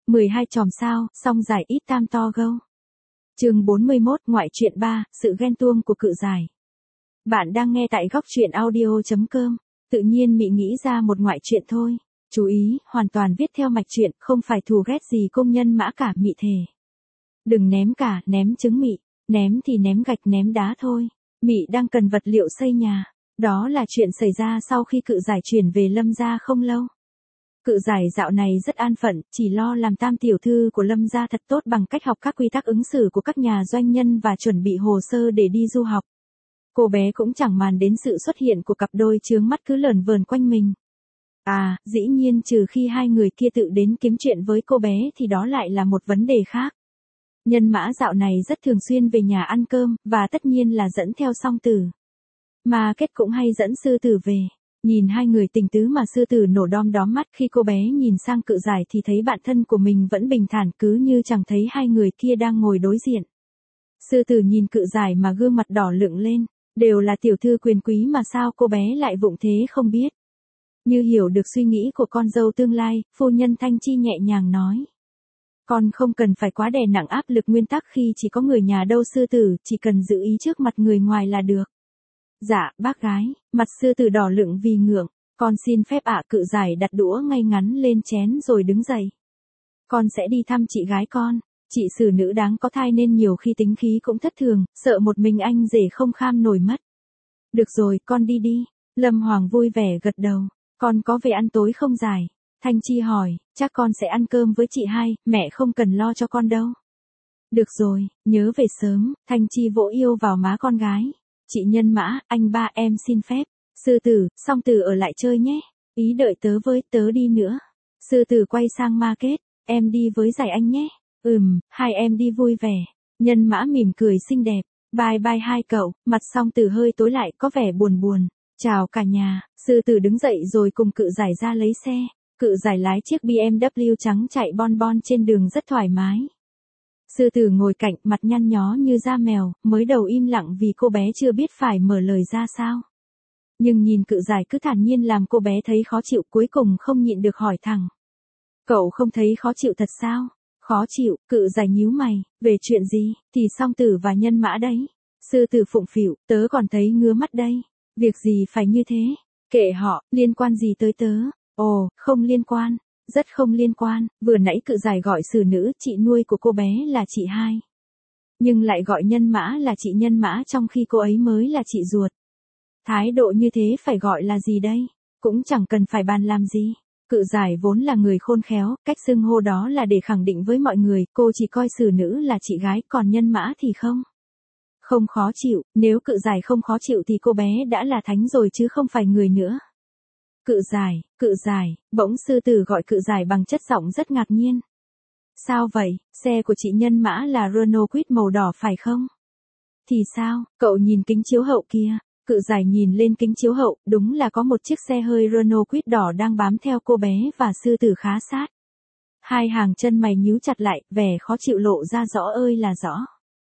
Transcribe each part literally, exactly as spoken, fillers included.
mười hai chòm sao, song giải ít tam to gâu. Chương bốn mươi mốt, ngoại truyện ba, sự ghen tuông của cự giải. Bạn đang nghe tại góc truyện audio chấm com. Tự nhiên Mị nghĩ ra một ngoại truyện thôi. Chú ý, hoàn toàn viết theo mạch truyện, không phải thù ghét gì công nhân Mã cả. Mị thề. Đừng ném cả, ném trứng Mị. Ném thì ném gạch ném đá thôi. Mị đang cần vật liệu xây nhà. Đó là chuyện xảy ra sau khi cự giải chuyển về Lâm gia không lâu. Cự giải dạo này rất an phận, chỉ lo làm tam tiểu thư của Lâm gia thật tốt bằng cách học các quy tắc ứng xử của các nhà doanh nhân và chuẩn bị hồ sơ để đi du học. Cô bé cũng chẳng màng đến sự xuất hiện của cặp đôi chướng mắt cứ lởn vởn quanh mình. À, dĩ nhiên trừ khi hai người kia tự đến kiếm chuyện với cô bé thì đó lại là một vấn đề khác. Nhân Mã dạo này rất thường xuyên về nhà ăn cơm, và tất nhiên là dẫn theo Song Tử. Mà Kết cũng hay dẫn Sư Tử về. Nhìn hai người tình tứ mà Sư Tử nổ đom đóm mắt khi cô bé nhìn sang cự giải thì thấy bạn thân của mình vẫn bình thản cứ như chẳng thấy hai người kia đang ngồi đối diện. Sư Tử nhìn cự giải mà gương mặt đỏ lựng lên, đều là tiểu thư quyền quý mà sao cô bé lại vụng thế không biết. Như hiểu được suy nghĩ của con dâu tương lai, phu nhân Thanh Chi nhẹ nhàng nói. Con không cần phải quá đè nặng áp lực nguyên tắc khi chỉ có người nhà đâu Sư Tử, chỉ cần giữ ý trước mặt người ngoài là được. Dạ, bác gái, mặt Sư Tử đỏ lựng vì ngượng, con xin phép ạ. Cự giải đặt đũa ngay ngắn lên chén rồi đứng dậy. Con sẽ đi thăm chị gái con, chị xử nữ đáng có thai nên nhiều khi tính khí cũng thất thường, sợ một mình anh rể không kham nổi mất. Được rồi, con đi đi. Lâm Hoàng vui vẻ gật đầu, con có về ăn tối không giải? Thanh Chi hỏi, chắc con sẽ ăn cơm với chị hai, mẹ không cần lo cho con đâu. Được rồi, nhớ về sớm. Thanh Chi vỗ yêu vào má con gái. Chị Nhân Mã, anh ba em xin phép. Sư Tử, Song Tử ở lại chơi nhé. Ý đợi tớ với, tớ đi nữa. Sư Tử quay sang Ma Kết, em đi với giải anh nhé. Ừm, hai em đi vui vẻ. Nhân Mã mỉm cười xinh đẹp. Bye bye hai cậu. Mặt Song Tử hơi tối lại có vẻ buồn buồn. Chào cả nhà. Sư Tử đứng dậy rồi cùng cự giải ra lấy xe. Cự giải lái chiếc bê em vê trắng chạy bon bon trên đường rất thoải mái. Sư Tử ngồi cạnh, mặt nhăn nhó như da mèo, mới đầu im lặng vì cô bé chưa biết phải mở lời ra sao. Nhưng nhìn cự giải cứ thản nhiên làm cô bé thấy khó chịu, cuối cùng không nhịn được hỏi thẳng. Cậu không thấy khó chịu thật sao? Khó chịu, cự giải nhíu mày, về chuyện gì, thì Song Tử và Nhân Mã đấy. Sư Tử phụng phịu, tớ còn thấy ngứa mắt đây. Việc gì phải như thế? Kệ họ, liên quan gì tới tớ? Ồ, không liên quan. Rất không liên quan, vừa nãy cự giải gọi xử nữ, chị nuôi của cô bé là chị hai. Nhưng lại gọi Nhân Mã là chị Nhân Mã trong khi cô ấy mới là chị ruột. Thái độ như thế phải gọi là gì đây? Cũng chẳng cần phải bàn làm gì. Cự giải vốn là người khôn khéo, cách xưng hô đó là để khẳng định với mọi người, cô chỉ coi xử nữ là chị gái, còn Nhân Mã thì không. Không khó chịu, nếu cự giải không khó chịu thì cô bé đã là thánh rồi chứ không phải người nữa. Cự giải, cự giải, bỗng Sư Tử gọi cự giải bằng chất giọng rất ngạc nhiên. Sao vậy, xe của chị Nhân Mã là Renault Kwid màu đỏ phải không? Thì sao, cậu nhìn kính chiếu hậu kia. Cự giải nhìn lên kính chiếu hậu, đúng là có một chiếc xe hơi Renault Kwid đỏ đang bám theo cô bé và Sư Tử khá sát. Hai hàng chân mày nhíu chặt lại, vẻ khó chịu lộ ra rõ ơi là rõ.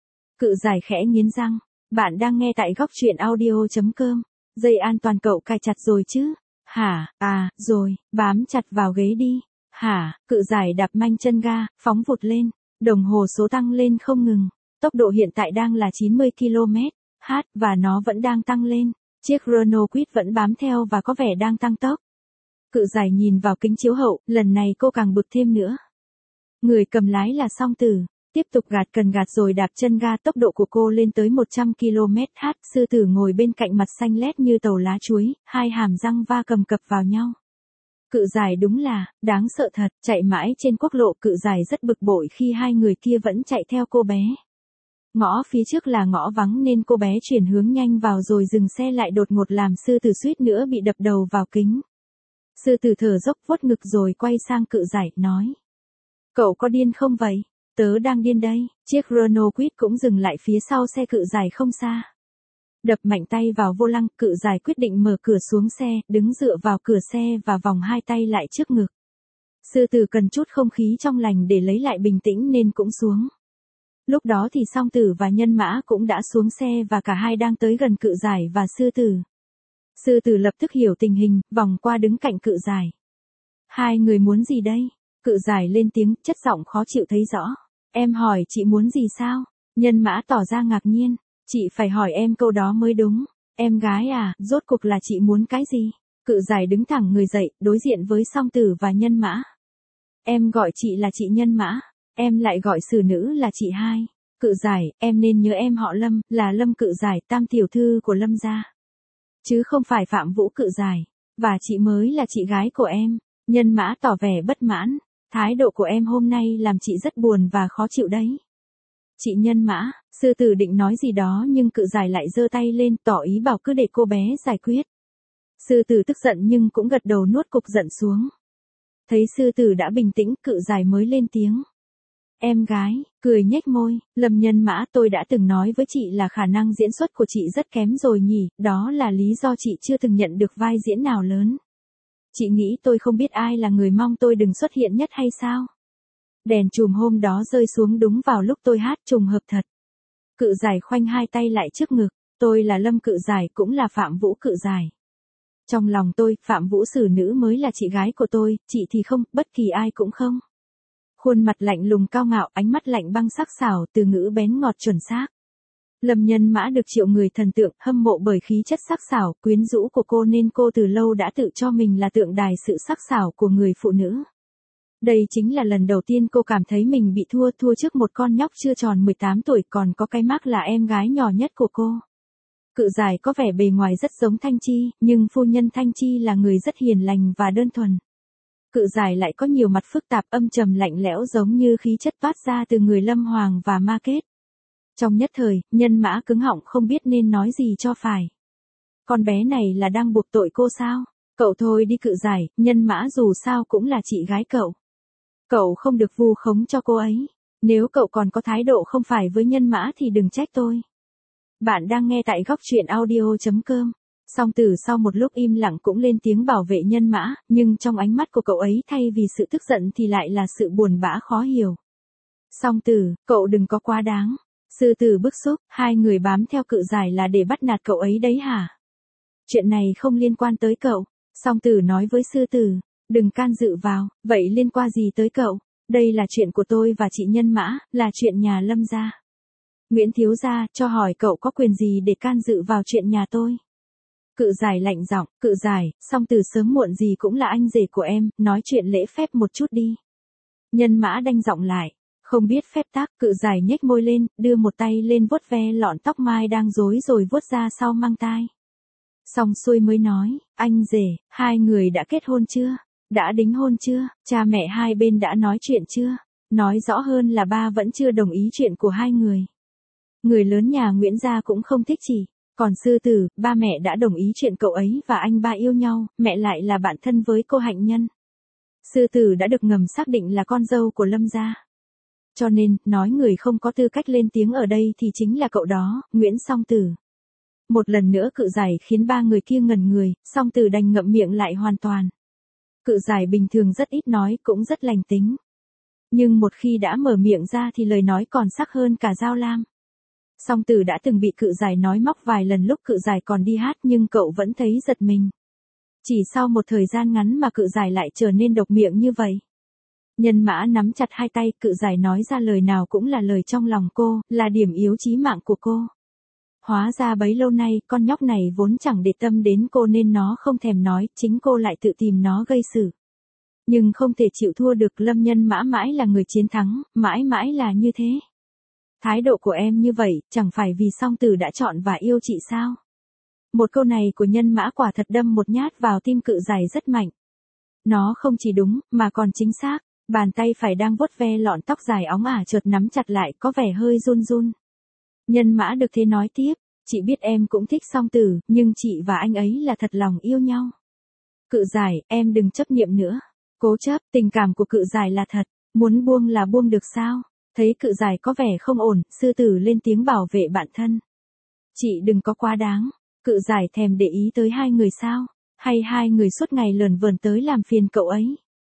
Cự giải khẽ nghiến răng, bạn đang nghe tại góc truyện audio chấm com. Dây an toàn cậu cài chặt rồi chứ? Hả, à, rồi, bám chặt vào ghế đi. Hả, cự giải đạp manh chân ga, phóng vụt lên. Đồng hồ số tăng lên không ngừng. Tốc độ hiện tại đang là chín mươi ki lô mét trên giờ, và nó vẫn đang tăng lên. Chiếc Renault Kwid vẫn bám theo và có vẻ đang tăng tốc. Cự giải nhìn vào kính chiếu hậu, lần này cô càng bực thêm nữa. Người cầm lái là Song Tử. Tiếp tục gạt cần gạt rồi đạp chân ga, tốc độ của cô lên tới một trăm ki lô mét trên giờ. Sư Tử ngồi bên cạnh mặt xanh lét như tàu lá chuối, hai hàm răng va cầm cập vào nhau. Cự giải đúng là, đáng sợ thật, chạy mãi trên quốc lộ. Cự giải rất bực bội khi hai người kia vẫn chạy theo cô bé. Ngõ phía trước là ngõ vắng nên cô bé chuyển hướng nhanh vào rồi dừng xe lại đột ngột làm Sư Tử suýt nữa bị đập đầu vào kính. Sư Tử thở dốc vuốt ngực rồi quay sang cự giải, nói. Cậu có điên không vậy? Tớ đang điên đây. Chiếc Renault Kwid cũng dừng lại phía sau xe cự giải không xa. Đập mạnh tay vào vô lăng, cự giải quyết định mở cửa xuống xe, đứng dựa vào cửa xe và vòng hai tay lại trước ngực. Sư Tử cần chút không khí trong lành để lấy lại bình tĩnh nên cũng xuống. Lúc đó thì Song Tử và Nhân Mã cũng đã xuống xe và cả hai đang tới gần cự giải và Sư Tử. Sư Tử lập tức hiểu tình hình, vòng qua đứng cạnh cự giải. Hai người muốn gì đây? Cự giải lên tiếng, chất giọng khó chịu thấy rõ. Em hỏi chị muốn gì sao? Nhân mã tỏ ra ngạc nhiên. Chị phải hỏi em câu đó mới đúng. Em gái à, rốt cuộc là chị muốn cái gì? Cự giải đứng thẳng người dậy, đối diện với song tử và nhân mã. Em gọi chị là chị Nhân Mã. Em lại gọi xử nữ là chị hai. Cự giải, em nên nhớ em họ Lâm, là Lâm Cự Giải, tam tiểu thư của Lâm gia. Chứ không phải Phạm Vũ Cự Giải. Và chị mới là chị gái của em. Nhân Mã tỏ vẻ bất mãn. Thái độ của em hôm nay làm chị rất buồn và khó chịu đấy. Chị Nhân Mã, sư tử định nói gì đó nhưng Cự Giải lại giơ tay lên tỏ ý bảo cứ để cô bé giải quyết. Sư tử tức giận nhưng cũng gật đầu nuốt cục giận xuống. Thấy sư tử đã bình tĩnh, Cự Giải mới lên tiếng. Em gái, cười nhếch môi, Lâm Nhân Mã, tôi đã từng nói với chị là khả năng diễn xuất của chị rất kém rồi nhỉ, đó là lý do chị chưa từng nhận được vai diễn nào lớn. Chị nghĩ tôi không biết ai là người mong tôi đừng xuất hiện nhất hay sao? Đèn chùm hôm đó rơi xuống đúng vào lúc tôi hát, trùng hợp thật. Cự Giải khoanh hai tay lại trước ngực, tôi là Lâm Cự Giải cũng là Phạm Vũ Cự Giải. Trong lòng tôi, Phạm Vũ xử nữ mới là chị gái của tôi, chị thì không, bất kỳ ai cũng không. Khuôn mặt lạnh lùng cao ngạo, ánh mắt lạnh băng sắc sảo, từ ngữ bén ngọt chuẩn xác. Lâm Nhân Mã được triệu người thần tượng, hâm mộ bởi khí chất sắc sảo, quyến rũ của cô nên cô từ lâu đã tự cho mình là tượng đài sự sắc sảo của người phụ nữ. Đây chính là lần đầu tiên cô cảm thấy mình bị thua, thua trước một con nhóc chưa tròn mười tám tuổi còn có cái mác là em gái nhỏ nhất của cô. Cự Giải có vẻ bề ngoài rất giống Thanh Chi, nhưng phu nhân Thanh Chi là người rất hiền lành và đơn thuần. Cự Giải lại có nhiều mặt phức tạp âm trầm lạnh lẽo giống như khí chất toát ra từ người Lâm Hoàng và Ma Kết. Trong nhất thời, Nhân Mã cứng họng không biết nên nói gì cho phải. Con bé này là đang buộc tội cô sao? Cậu thôi đi Cự Giải, Nhân Mã dù sao cũng là chị gái cậu. Cậu không được vu khống cho cô ấy. Nếu cậu còn có thái độ không phải với Nhân Mã thì đừng trách tôi. Bạn đang nghe tại góc truyện audio chấm com. Song Tử sau một lúc im lặng cũng lên tiếng bảo vệ Nhân Mã, nhưng trong ánh mắt của cậu ấy thay vì sự tức giận thì lại là sự buồn bã khó hiểu. Song Tử, cậu đừng có quá đáng. Sư tử bức xúc, hai người bám theo Cự Giải là để bắt nạt cậu ấy đấy hả? Chuyện này không liên quan tới cậu. Song Tử nói với sư tử, đừng can dự vào, vậy liên quan gì tới cậu? Đây là chuyện của tôi và chị Nhân Mã, là chuyện nhà Lâm gia. Nguyễn thiếu gia, cho hỏi cậu có quyền gì để can dự vào chuyện nhà tôi? Cự Giải lạnh giọng, Cự Giải, Song Tử sớm muộn gì cũng là anh rể của em, nói chuyện lễ phép một chút đi. Nhân Mã đanh giọng lại, không biết phép tắc. Cự Giải nhếch môi lên, đưa một tay lên vuốt ve lọn tóc mai đang rối rồi vuốt ra sau mang tai. Xong xuôi mới nói, anh rể, hai người đã kết hôn chưa? Đã đính hôn chưa? Cha mẹ hai bên đã nói chuyện chưa? Nói rõ hơn là ba vẫn chưa đồng ý chuyện của hai người. Người lớn nhà Nguyễn gia cũng không thích chỉ. Còn sư tử, ba mẹ đã đồng ý chuyện cậu ấy và anh ba yêu nhau, mẹ lại là bạn thân với cô Hạnh Nhân. Sư tử đã được ngầm xác định là con dâu của Lâm gia. Cho nên, nói người không có tư cách lên tiếng ở đây thì chính là cậu đó, Nguyễn Song Tử. Một lần nữa Cự Giải khiến ba người kia ngẩn người, Song Tử đành ngậm miệng lại hoàn toàn. Cự Giải bình thường rất ít nói, cũng rất lành tính. Nhưng một khi đã mở miệng ra thì lời nói còn sắc hơn cả dao lam. Song Tử đã từng bị Cự Giải nói móc vài lần lúc Cự Giải còn đi hát nhưng cậu vẫn thấy giật mình. Chỉ sau một thời gian ngắn mà Cự Giải lại trở nên độc miệng như vậy. Nhân Mã nắm chặt hai tay, Cự Giải nói ra lời nào cũng là lời trong lòng cô, là điểm yếu chí mạng của cô. Hóa ra bấy lâu nay, con nhóc này vốn chẳng để tâm đến cô nên nó không thèm nói, chính cô lại tự tìm nó gây sự. Nhưng không thể chịu thua được, Lâm Nhân Mã mãi là người chiến thắng, mãi mãi là như thế. Thái độ của em như vậy, chẳng phải vì Song Tử đã chọn và yêu chị sao? Một câu này của Nhân Mã quả thật đâm một nhát vào tim Cự Giải rất mạnh. Nó không chỉ đúng, mà còn chính xác. Bàn tay phải đang vuốt ve lọn tóc dài óng ả chợt nắm chặt lại, có vẻ hơi run run. Nhân Mã được thế nói tiếp, chị biết em cũng thích Song Tử, nhưng chị và anh ấy là thật lòng yêu nhau. Cự Giải, em đừng chấp niệm nữa. Cố chấp, tình cảm của Cự Giải là thật, muốn buông là buông được sao? Thấy Cự Giải có vẻ không ổn, sư tử lên tiếng bảo vệ bạn thân. Chị đừng có quá đáng. Cự Giải thèm để ý tới hai người sao? Hay hai người suốt ngày lờn vờn tới làm phiền cậu ấy?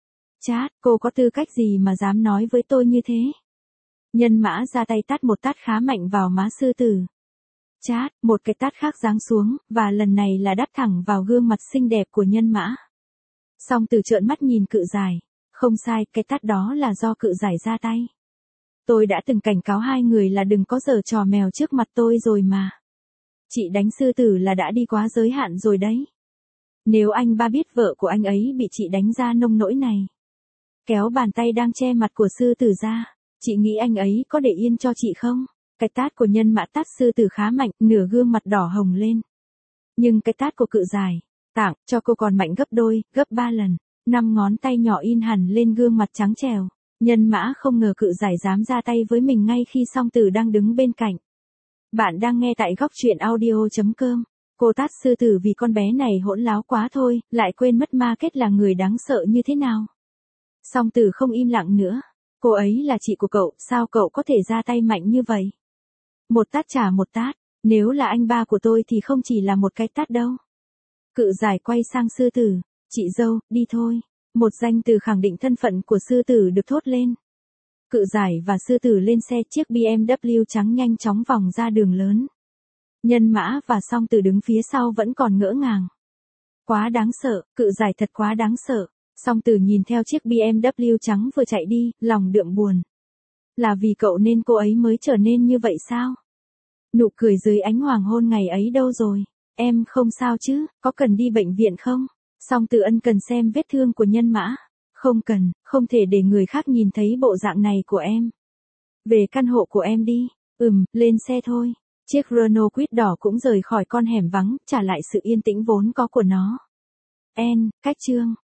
Chát, cô có tư cách gì mà dám nói với tôi như thế? Nhân Mã ra tay tát một tát khá mạnh vào má sư tử. Chát, một cái tát khác giáng xuống, và lần này là đáp thẳng vào gương mặt xinh đẹp của Nhân Mã. Song Tử trợn mắt nhìn Cự Giải. Không sai, cái tát đó là do cự giải ra tay. Tôi đã từng cảnh cáo hai người là đừng có giở trò mèo trước mặt tôi rồi mà. Chị đánh sư tử là đã đi quá giới hạn rồi đấy. Nếu anh ba biết vợ của anh ấy bị chị đánh ra nông nỗi này. Kéo bàn tay đang che mặt của sư tử ra, chị nghĩ anh ấy có để yên cho chị không? Cái tát của nhân mã tát sư tử khá mạnh, nửa gương mặt đỏ hồng lên. Nhưng cái tát của cự giải, tặng cho cô còn mạnh gấp đôi, gấp ba lần. Năm ngón tay nhỏ in hẳn lên gương mặt trắng trẻo. Nhân mã không ngờ cự giải dám ra tay với mình ngay khi song tử đang đứng bên cạnh. Bạn đang nghe tại góc truyện audio.com. Cô tát sư tử vì con bé này hỗn láo quá thôi, lại quên mất ma kết là người đáng sợ như thế nào. Song tử không im lặng nữa. Cô ấy là chị của cậu, sao cậu có thể ra tay mạnh như vậy? Một tát trả một tát, nếu là anh ba của tôi thì không chỉ là một cái tát đâu. Cự giải quay sang sư tử, chị dâu, đi thôi. Một danh từ khẳng định thân phận của sư tử được thốt lên. Cự giải và sư tử lên xe chiếc bê em vê trắng nhanh chóng vòng ra đường lớn. Nhân mã và song tử đứng phía sau vẫn còn ngỡ ngàng. Quá đáng sợ, cự giải thật quá đáng sợ. Song tử nhìn theo chiếc bê em vê trắng vừa chạy đi, lòng đượm buồn. Là vì cậu nên cô ấy mới trở nên như vậy sao? Nụ cười dưới ánh hoàng hôn ngày ấy đâu rồi? Em không sao chứ, có cần đi bệnh viện không? Song tử ân cần xem vết thương của nhân mã. Không cần, không thể để người khác nhìn thấy bộ dạng này của em. Về căn hộ của em đi. Ừm, lên xe thôi. Chiếc Renault Kwid đỏ cũng rời khỏi con hẻm vắng, trả lại sự yên tĩnh vốn có của nó. En, cách chương.